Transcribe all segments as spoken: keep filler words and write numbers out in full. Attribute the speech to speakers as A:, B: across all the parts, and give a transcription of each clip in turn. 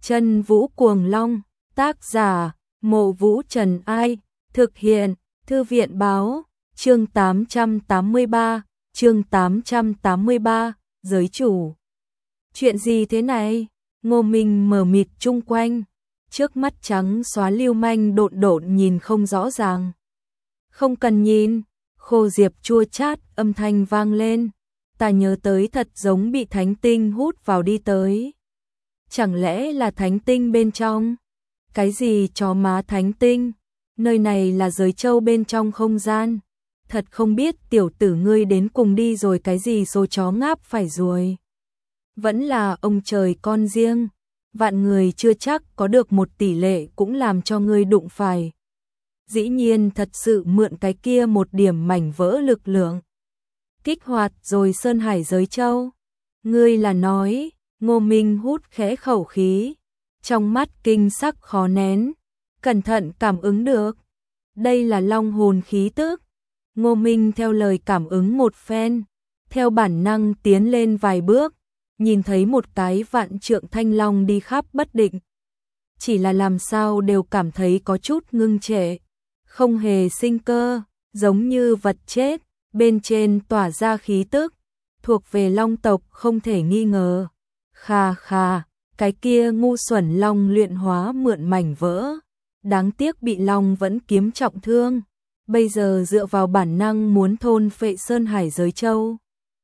A: Chân Vũ Cuồng Long, tác giả, Mộ Vũ Trần Ai, thực hiện, Thư viện Báo, chương tám trăm tám mươi ba, chương tám trăm tám mươi ba, giới chủ. Chuyện gì thế này? Ngô Minh mờ mịt chung quanh, trước mắt trắng xóa lưu manh độn độn nhìn không rõ ràng. Không cần nhìn, Khô Diệp chua chát âm thanh vang lên, ta nhớ tới thật giống bị thánh tinh hút vào đi tới. Chẳng lẽ là thánh tinh bên trong? Cái gì chó má thánh tinh? Nơi này là giới châu bên trong không gian. Thật không biết tiểu tử ngươi đến cùng đi rồi cái gì số chó ngáp phải rồi. Vẫn là ông trời con riêng, vạn người chưa chắc có được một tỷ lệ cũng làm cho ngươi đụng phải. Dĩ nhiên thật sự mượn cái kia một điểm mảnh vỡ lực lượng. Kích hoạt rồi Sơn Hải giới châu. Ngươi là nói, Ngô Minh hút khẽ khẩu khí, trong mắt kinh sắc khó nén, cẩn thận cảm ứng được. Đây là long hồn khí tức. Ngô Minh theo lời cảm ứng một phen, theo bản năng tiến lên vài bước, nhìn thấy một cái vạn trượng thanh long đi khắp bất định. Chỉ là làm sao đều cảm thấy có chút ngưng trệ, không hề sinh cơ, giống như vật chết, bên trên tỏa ra khí tức, thuộc về long tộc không thể nghi ngờ. Khà khà, cái kia ngu xuẩn long luyện hóa mượn mảnh vỡ, đáng tiếc bị long vẫn kiếm trọng thương, bây giờ dựa vào bản năng muốn thôn phệ Sơn Hải giới châu,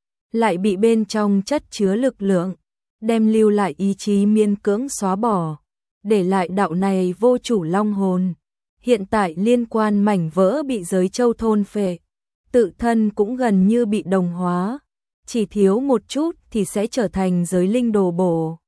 A: lại bị bên trong chất chứa lực lượng, đem lưu lại ý chí miên cưỡng xóa bỏ, để lại đạo này vô chủ long hồn. Hiện tại liên quan mảnh vỡ bị giới châu thôn phệ, tự thân cũng gần như bị đồng hóa, chỉ thiếu một chút thì sẽ trở thành giới linh đồ bổ.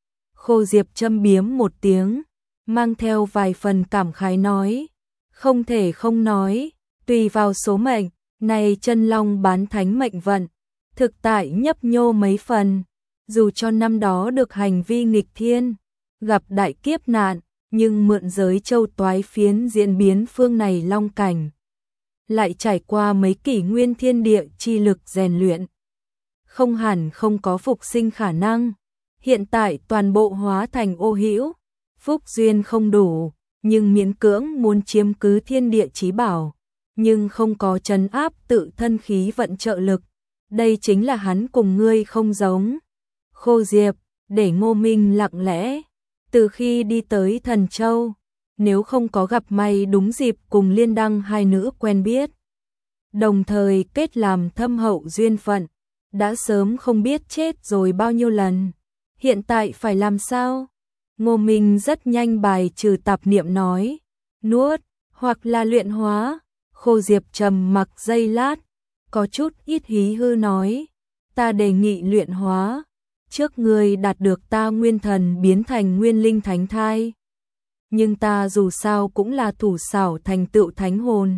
A: Khô Diệp châm biếm một tiếng, mang theo vài phần cảm khái nói, không thể không nói, tùy vào số mệnh, này chân long bán thánh mệnh vận, thực tại nhấp nhô mấy phần, dù cho năm đó được hành vi nghịch thiên, gặp đại kiếp nạn, nhưng mượn giới châu toái phiến diễn biến phương này long cảnh, lại trải qua mấy kỷ nguyên thiên địa chi lực rèn luyện, không hẳn không có phục sinh khả năng. Hiện tại toàn bộ hóa thành ô hữu, phúc duyên không đủ, nhưng miễn cưỡng muốn chiếm cứ thiên địa chí bảo, nhưng không có trấn áp tự thân khí vận trợ lực. Đây chính là hắn cùng ngươi không giống. Khô Diệp, để Ngô Minh lặng lẽ, từ khi đi tới Thần Châu, nếu không có gặp may đúng dịp cùng Liên Đăng hai nữ quen biết, đồng thời kết làm thâm hậu duyên phận, đã sớm không biết chết rồi bao nhiêu lần. Hiện tại phải làm sao? Ngô Minh rất nhanh bài trừ tạp niệm nói, nuốt, hoặc là luyện hóa. Khô Diệp trầm mặc giây lát, có chút ít hí hư nói, ta đề nghị luyện hóa, trước ngươi đạt được ta nguyên thần biến thành nguyên linh thánh thai. Nhưng ta dù sao cũng là thủ xảo thành tựu thánh hồn.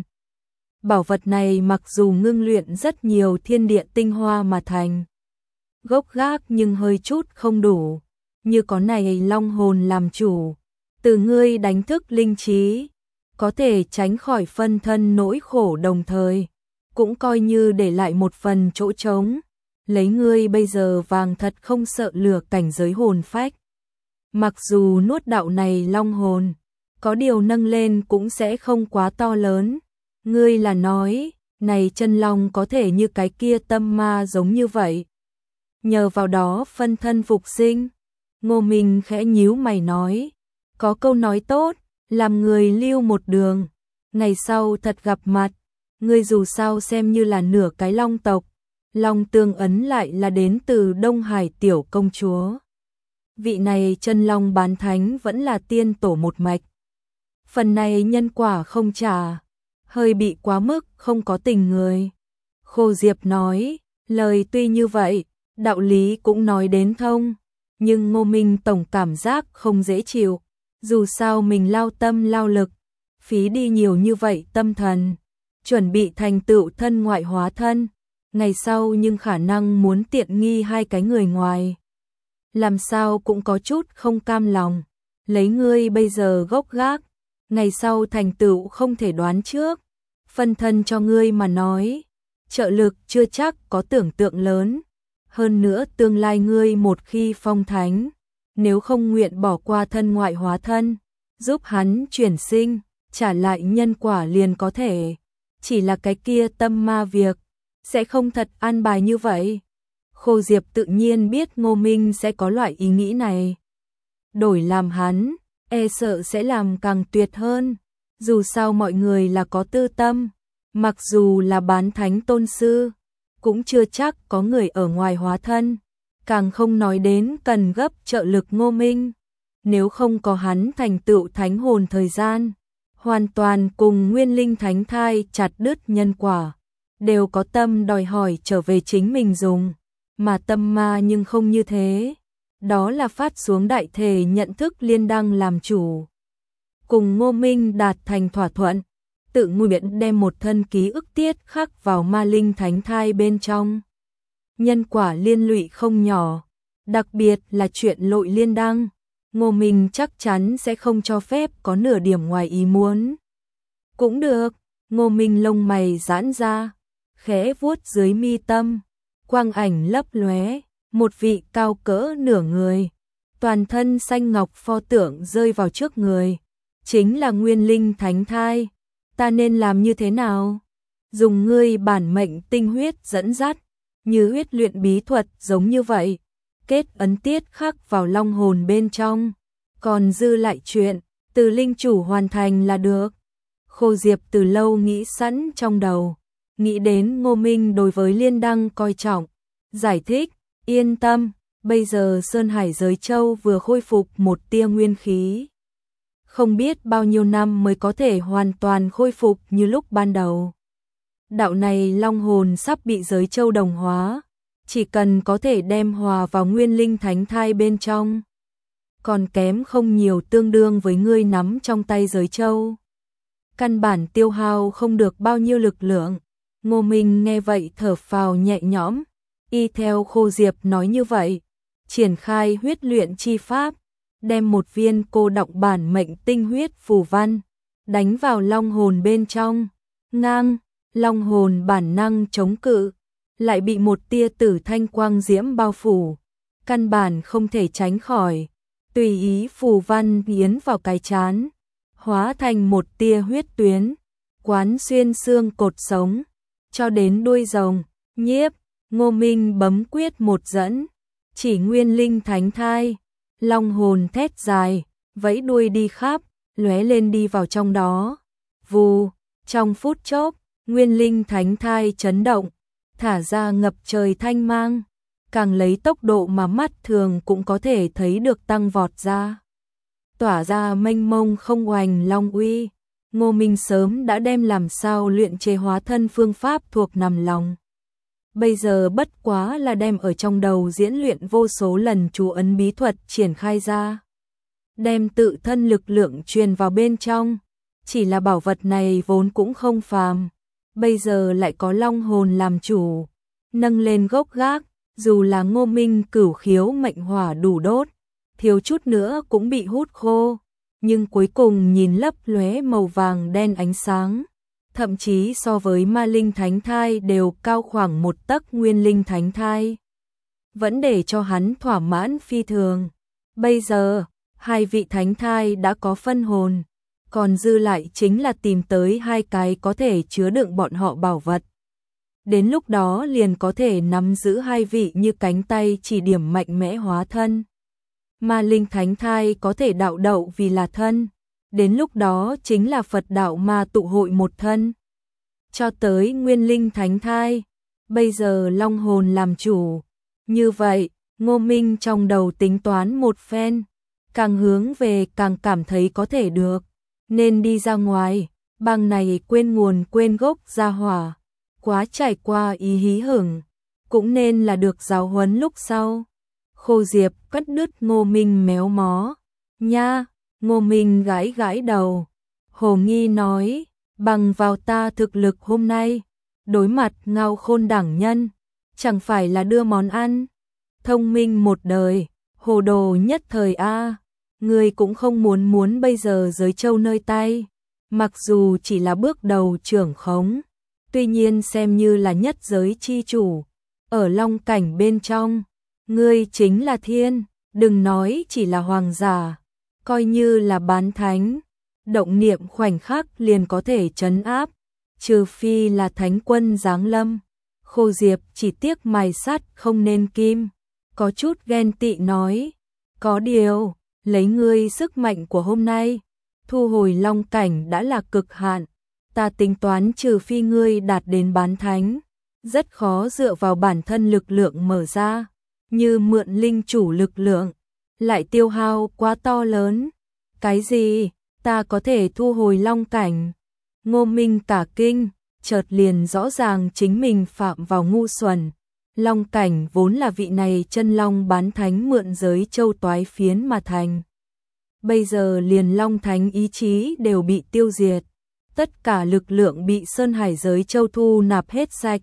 A: Bảo vật này mặc dù ngưng luyện rất nhiều thiên địa tinh hoa mà thành, gốc gác nhưng hơi chút không đủ, như có này long hồn làm chủ, từ ngươi đánh thức linh trí, có thể tránh khỏi phân thân nỗi khổ, đồng thời cũng coi như để lại một phần chỗ trống. Lấy ngươi bây giờ vàng thật không sợ lửa cảnh giới hồn phách, mặc dù nuốt đạo này long hồn, có điều nâng lên cũng sẽ không quá to lớn. Ngươi là nói, này chân long có thể như cái kia tâm ma giống như vậy, nhờ vào đó phân thân phục sinh. Ngô Minh khẽ nhíu mày nói, có câu nói tốt, làm người lưu một đường, ngày sau thật gặp mặt, ngươi dù sao xem như là nửa cái long tộc, long tương ấn lại là đến từ Đông Hải tiểu công chúa. Vị này chân long bán thánh vẫn là tiên tổ một mạch. Phần này nhân quả không trả, hơi bị quá mức không có tình người. Khô Diệp nói, lời tuy như vậy, đạo lý cũng nói đến thông, nhưng Ngô Minh tổng cảm giác không dễ chịu, dù sao mình lao tâm lao lực, phí đi nhiều như vậy tâm thần, chuẩn bị thành tựu thân ngoại hóa thân, ngày sau nhưng khả năng muốn tiện nghi hai cái người ngoài. Làm sao cũng có chút không cam lòng, lấy ngươi bây giờ gốc gác, ngày sau thành tựu không thể đoán trước, phân thân cho ngươi mà nói, trợ lực chưa chắc có tưởng tượng lớn. Hơn nữa tương lai ngươi một khi phong thánh, nếu không nguyện bỏ qua thân ngoại hóa thân, giúp hắn chuyển sinh, trả lại nhân quả liền có thể. Chỉ là cái kia tâm ma việc, sẽ không thật an bài như vậy. Khô Diệp tự nhiên biết Ngô Minh sẽ có loại ý nghĩ này. Đổi làm hắn, e sợ sẽ làm càng tuyệt hơn. Dù sao mọi người là có tư tâm, mặc dù là bán thánh tôn sư, cũng chưa chắc có người ở ngoài hóa thân, càng không nói đến cần gấp trợ lực Ngô Minh. Nếu không có hắn thành tựu thánh hồn thời gian, hoàn toàn cùng nguyên linh thánh thai chặt đứt nhân quả, đều có tâm đòi hỏi trở về chính mình dùng, mà tâm ma nhưng không như thế. Đó là phát xuống đại thể nhận thức liên đăng làm chủ. Cùng Ngô Minh đạt thành thỏa thuận, tự nguyện đem một thân ký ức tiết khắc vào ma linh thánh thai bên trong. Nhân quả liên lụy không nhỏ, đặc biệt là chuyện lội liên đăng, Ngô Minh chắc chắn sẽ không cho phép có nửa điểm ngoài ý muốn. Cũng được, Ngô Minh lông mày giãn ra, khẽ vuốt dưới mi tâm, quang ảnh lấp lóe, một vị cao cỡ nửa người, toàn thân xanh ngọc pho tượng rơi vào trước người, chính là nguyên linh thánh thai. Ta nên làm như thế nào? Dùng ngươi bản mệnh tinh huyết dẫn dắt, như huyết luyện bí thuật giống như vậy, kết ấn tiết khắc vào long hồn bên trong, còn dư lại chuyện từ linh chủ hoàn thành là được. Khô Diệp từ lâu nghĩ sẵn trong đầu, nghĩ đến Ngô Minh đối với liên đăng coi trọng, giải thích, yên tâm, bây giờ Sơn Hải Giới Châu vừa khôi phục một tia nguyên khí. Không biết bao nhiêu năm mới có thể hoàn toàn khôi phục như lúc ban đầu. Đạo này long hồn sắp bị giới châu đồng hóa, chỉ cần có thể đem hòa vào nguyên linh thánh thai bên trong, còn kém không nhiều tương đương với ngươi nắm trong tay giới châu. Căn bản tiêu hao không được bao nhiêu lực lượng. Ngô Minh nghe vậy thở phào nhẹ nhõm, y theo Khô Diệp nói như vậy, triển khai huyết luyện chi pháp, đem một viên cô đọng bản mệnh tinh huyết phù văn, đánh vào long hồn bên trong. Ngang, long hồn bản năng chống cự, lại bị một tia tử thanh quang diễm bao phủ, căn bản không thể tránh khỏi. Tùy ý phù văn yến vào cái chán, hóa thành một tia huyết tuyến, quán xuyên xương cột sống, cho đến đuôi rồng. Nhiếp, Ngô Minh bấm quyết một dẫn, chỉ nguyên linh thánh thai, long hồn thét dài, vẫy đuôi đi khắp, lóe lên đi vào trong đó. Vù, trong phút chốc, nguyên linh thánh thai chấn động, thả ra ngập trời thanh mang, càng lấy tốc độ mà mắt thường cũng có thể thấy được tăng vọt ra, tỏa ra mênh mông không oành long uy. Ngô Minh sớm đã đem làm sao luyện chế hóa thân phương pháp thuộc nằm lòng, bây giờ bất quá là đem ở trong đầu diễn luyện vô số lần chú ấn bí thuật triển khai ra, đem tự thân lực lượng truyền vào bên trong. Chỉ là bảo vật này vốn cũng không phàm, bây giờ lại có long hồn làm chủ, nâng lên gốc gác, dù là Ngô Minh cửu khiếu mệnh hỏa đủ đốt, thiếu chút nữa cũng bị hút khô, nhưng cuối cùng nhìn lấp lóe màu vàng đen ánh sáng, thậm chí so với ma linh thánh thai đều cao khoảng một tấc nguyên linh thánh thai, vẫn để cho hắn thỏa mãn phi thường. Bây giờ, hai vị thánh thai đã có phân hồn, còn dư lại chính là tìm tới hai cái có thể chứa đựng bọn họ bảo vật. Đến lúc đó liền có thể nắm giữ hai vị như cánh tay chỉ điểm mạnh mẽ hóa thân. Ma linh thánh thai có thể đạo đậu vì là thân, đến lúc đó chính là Phật đạo ma tụ hội một thân. Cho tới nguyên linh thánh thai, bây giờ long hồn làm chủ. Như vậy, Ngô Minh trong đầu tính toán một phen, càng hướng về càng cảm thấy có thể được, nên đi ra ngoài, bằng này quên nguồn quên gốc ra hỏa, quá trải qua ý hí hửng, cũng nên là được giáo huấn lúc sau. Khô Diệp cắt đứt Ngô Minh méo mó. Nha, Ngô Minh gãi gãi đầu. Hồ nghi nói, bằng vào ta thực lực hôm nay, đối mặt Ngao Khôn đẳng nhân, chẳng phải là đưa món ăn. Thông minh một đời, hồ đồ nhất thời a. Người cũng không muốn muốn bây giờ giới châu nơi tay, mặc dù chỉ là bước đầu trưởng khống, tuy nhiên xem như là nhất giới chi chủ, ở long cảnh bên trong, ngươi chính là thiên, Đừng nói chỉ là hoàng giả, coi như là bán thánh, động niệm khoảnh khắc liền có thể trấn áp, trừ phi là thánh quân giáng lâm. Khô Diệp chỉ tiếc mài sắt không nên kim, có chút ghen tị nói, có điều, lấy ngươi sức mạnh của hôm nay, thu hồi long cảnh đã là cực hạn, ta tính toán trừ phi ngươi đạt đến bán thánh, rất khó dựa vào bản thân lực lượng mở ra, như mượn linh chủ lực lượng, lại tiêu hao quá to lớn. Cái gì? Ta có thể thu hồi long cảnh? Ngô Minh cả kinh, chợt liền rõ ràng chính mình phạm vào ngu xuẩn. Long cảnh vốn là vị này chân long bán thánh mượn giới châu toái phiến mà thành. Bây giờ liền long thánh ý chí đều bị tiêu diệt, tất cả lực lượng bị sơn hải giới châu thu nạp hết sạch.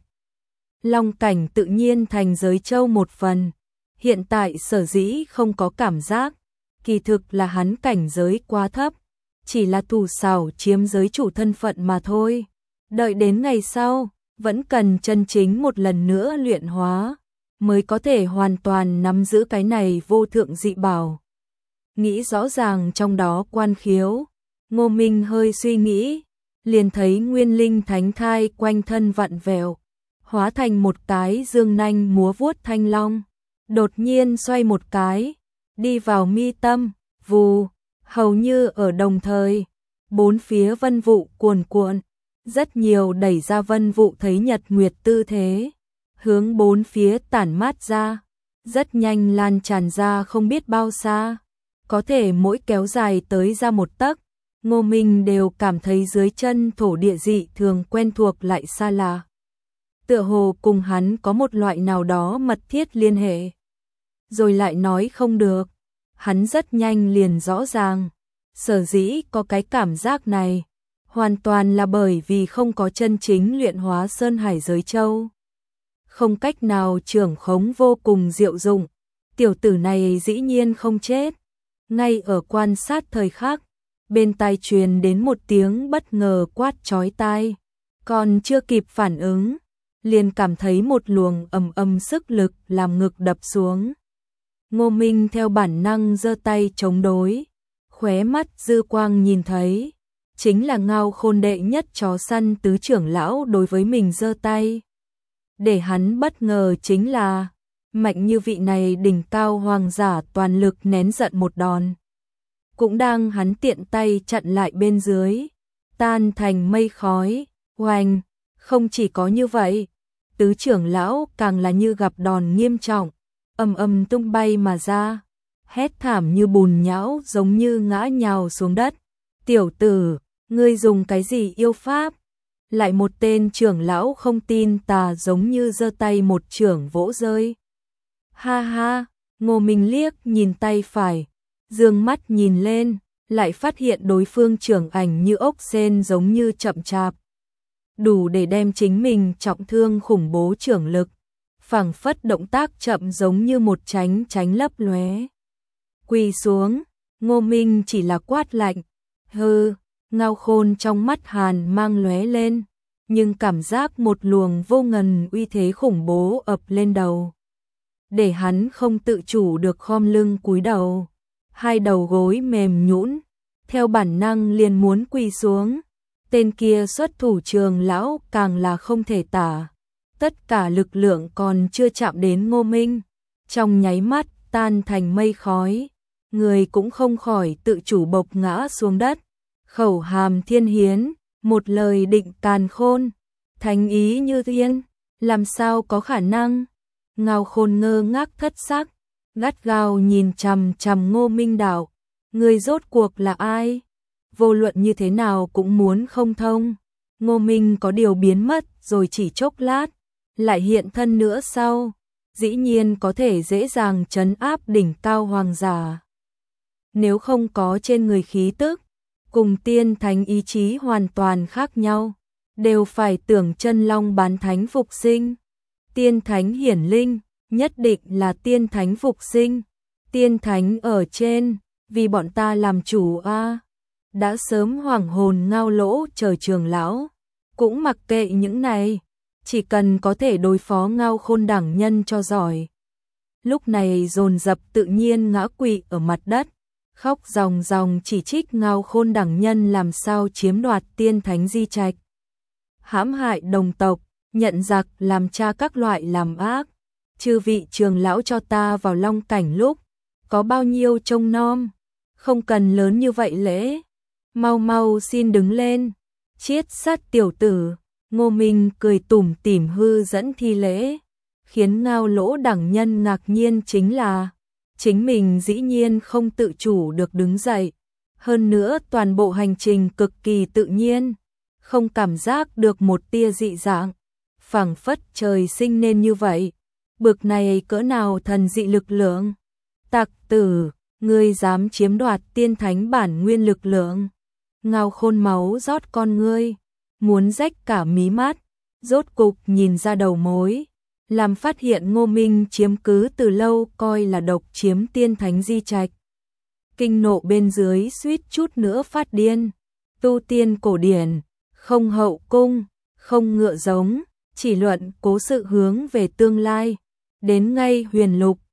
A: Long cảnh tự nhiên thành giới châu một phần, hiện tại sở dĩ không có cảm giác, kỳ thực là hắn cảnh giới quá thấp, chỉ là thủ xảo chiếm giới chủ thân phận mà thôi. Đợi đến ngày sau, vẫn cần chân chính một lần nữa luyện hóa, mới có thể hoàn toàn nắm giữ cái này vô thượng dị bảo. Nghĩ rõ ràng trong đó quan khiếu, Ngô Minh hơi suy nghĩ, liền thấy nguyên linh thánh thai quanh thân vặn vẹo, hóa thành một cái dương nanh múa vuốt thanh long, đột nhiên xoay một cái, đi vào mi tâm, vù, hầu như ở đồng thời, bốn phía vân vụ cuồn cuộn, rất nhiều đẩy ra vân vụ thấy nhật nguyệt tư thế, hướng bốn phía tản mát ra, rất nhanh lan tràn ra không biết bao xa, có thể mỗi kéo dài tới ra một tấc. Ngô Minh đều cảm thấy dưới chân thổ địa dị thường quen thuộc lại xa lạ. Tựa hồ cùng hắn có một loại nào đó mật thiết liên hệ. Rồi lại nói không được. Hắn rất nhanh liền rõ ràng. Sở dĩ có cái cảm giác này, hoàn toàn là bởi vì không có chân chính luyện hóa sơn hải giới châu. Không cách nào trưởng khống vô cùng diệu dụng. Tiểu tử này dĩ nhiên không chết. Ngay ở quan sát thời khắc, bên tai truyền đến một tiếng bất ngờ quát chói tai, còn chưa kịp phản ứng, liền cảm thấy một luồng ầm ầm sức lực làm ngực đập xuống. Ngô Minh theo bản năng giơ tay chống đối, khóe mắt dư quang nhìn thấy, chính là Ngao Khôn đệ nhất chó săn tứ trưởng lão đối với mình giơ tay. Để hắn bất ngờ chính là, mạnh như vị này đỉnh cao hoàng giả toàn lực nén giận một đòn. Cũng đang hắn tiện tay chặn lại bên dưới, tan thành mây khói, oanh, không chỉ có như vậy, tứ trưởng lão càng là như gặp đòn nghiêm trọng, ầm ầm tung bay mà ra, hét thảm như bùn nhão giống như ngã nhào xuống đất. Tiểu tử, ngươi dùng cái gì yêu pháp? Lại một tên trưởng lão không tin tà giống như giơ tay một trưởng vỗ rơi. Ha ha, Ngô Minh liếc nhìn tay phải, dương mắt nhìn lên, lại phát hiện đối phương trưởng ảnh như ốc sên giống như chậm chạp. Đủ để đem chính mình trọng thương khủng bố trưởng lực, phảng phất động tác chậm giống như một tránh tránh lấp lóe. Quỳ xuống, Ngô Minh chỉ là quát lạnh, hừ, Ngao Khôn trong mắt hàn mang lóe lên, nhưng cảm giác một luồng vô ngần uy thế khủng bố ập lên đầu. Để hắn không tự chủ được khom lưng cúi đầu, hai đầu gối mềm nhũn, theo bản năng liền muốn quỳ xuống. Tên kia xuất thủ trường lão càng là không thể tả, tất cả lực lượng còn chưa chạm đến Ngô Minh, trong nháy mắt tan thành mây khói, người cũng không khỏi tự chủ bộc ngã xuống đất. Khẩu hàm thiên hiến, một lời định càn khôn, thánh ý như thiên, làm sao có khả năng? Ngao Khôn ngơ ngác thất sắc, gắt gao nhìn chằm chằm Ngô Minh đạo, người rốt cuộc là ai? Vô luận như thế nào cũng muốn không thông. Ngô Minh có điều biến mất rồi chỉ chốc lát, lại hiện thân nữa sau, dĩ nhiên có thể dễ dàng trấn áp đỉnh cao hoàng giả. Nếu không có trên người khí tức, cùng tiên thánh ý chí hoàn toàn khác nhau, đều phải tưởng chân long bán thánh phục sinh. Tiên thánh hiển linh, nhất định là tiên thánh phục sinh. Tiên thánh ở trên, vì bọn ta làm chủ a. Đã sớm hoảng hồn ngao lỗ chờ trường lão, cũng mặc kệ những này, chỉ cần có thể đối phó Ngao Khôn đẳng nhân cho giỏi. lúc này dồn dập tự nhiên ngã quỵ ở mặt đất, khóc ròng ròng chỉ trích Ngao Khôn đẳng nhân làm sao chiếm đoạt tiên thánh di trạch, hãm hại đồng tộc, nhận giặc làm cha các loại làm ác. Chư vị trường lão cho ta vào long cảnh lúc, có bao nhiêu trông nom, không cần lớn như vậy lễ, mau mau xin đứng lên, chiết sát tiểu tử. Ngô Minh cười tủm tỉm hư dẫn thi lễ, khiến Ngao Lỗ đẳng nhân ngạc nhiên chính là, chính mình dĩ nhiên không tự chủ được đứng dậy, hơn nữa toàn bộ hành trình cực kỳ tự nhiên, không cảm giác được một tia dị dạng, phảng phất trời sinh nên như vậy. Bực này cỡ nào thần dị lực lượng? Tặc tử, ngươi dám chiếm đoạt tiên thánh bản nguyên lực lượng? Ngao Khôn máu rót con ngươi, muốn rách cả mí mắt, rốt cục nhìn ra đầu mối, làm phát hiện Ngô Minh chiếm cứ từ lâu coi là độc chiếm tiên thánh di trạch. Kinh nộ bên dưới suýt chút nữa phát điên, tu tiên cổ điển, không hậu cung, không ngựa giống, chỉ luận cố sự hướng về tương lai, đến ngay huyền lục,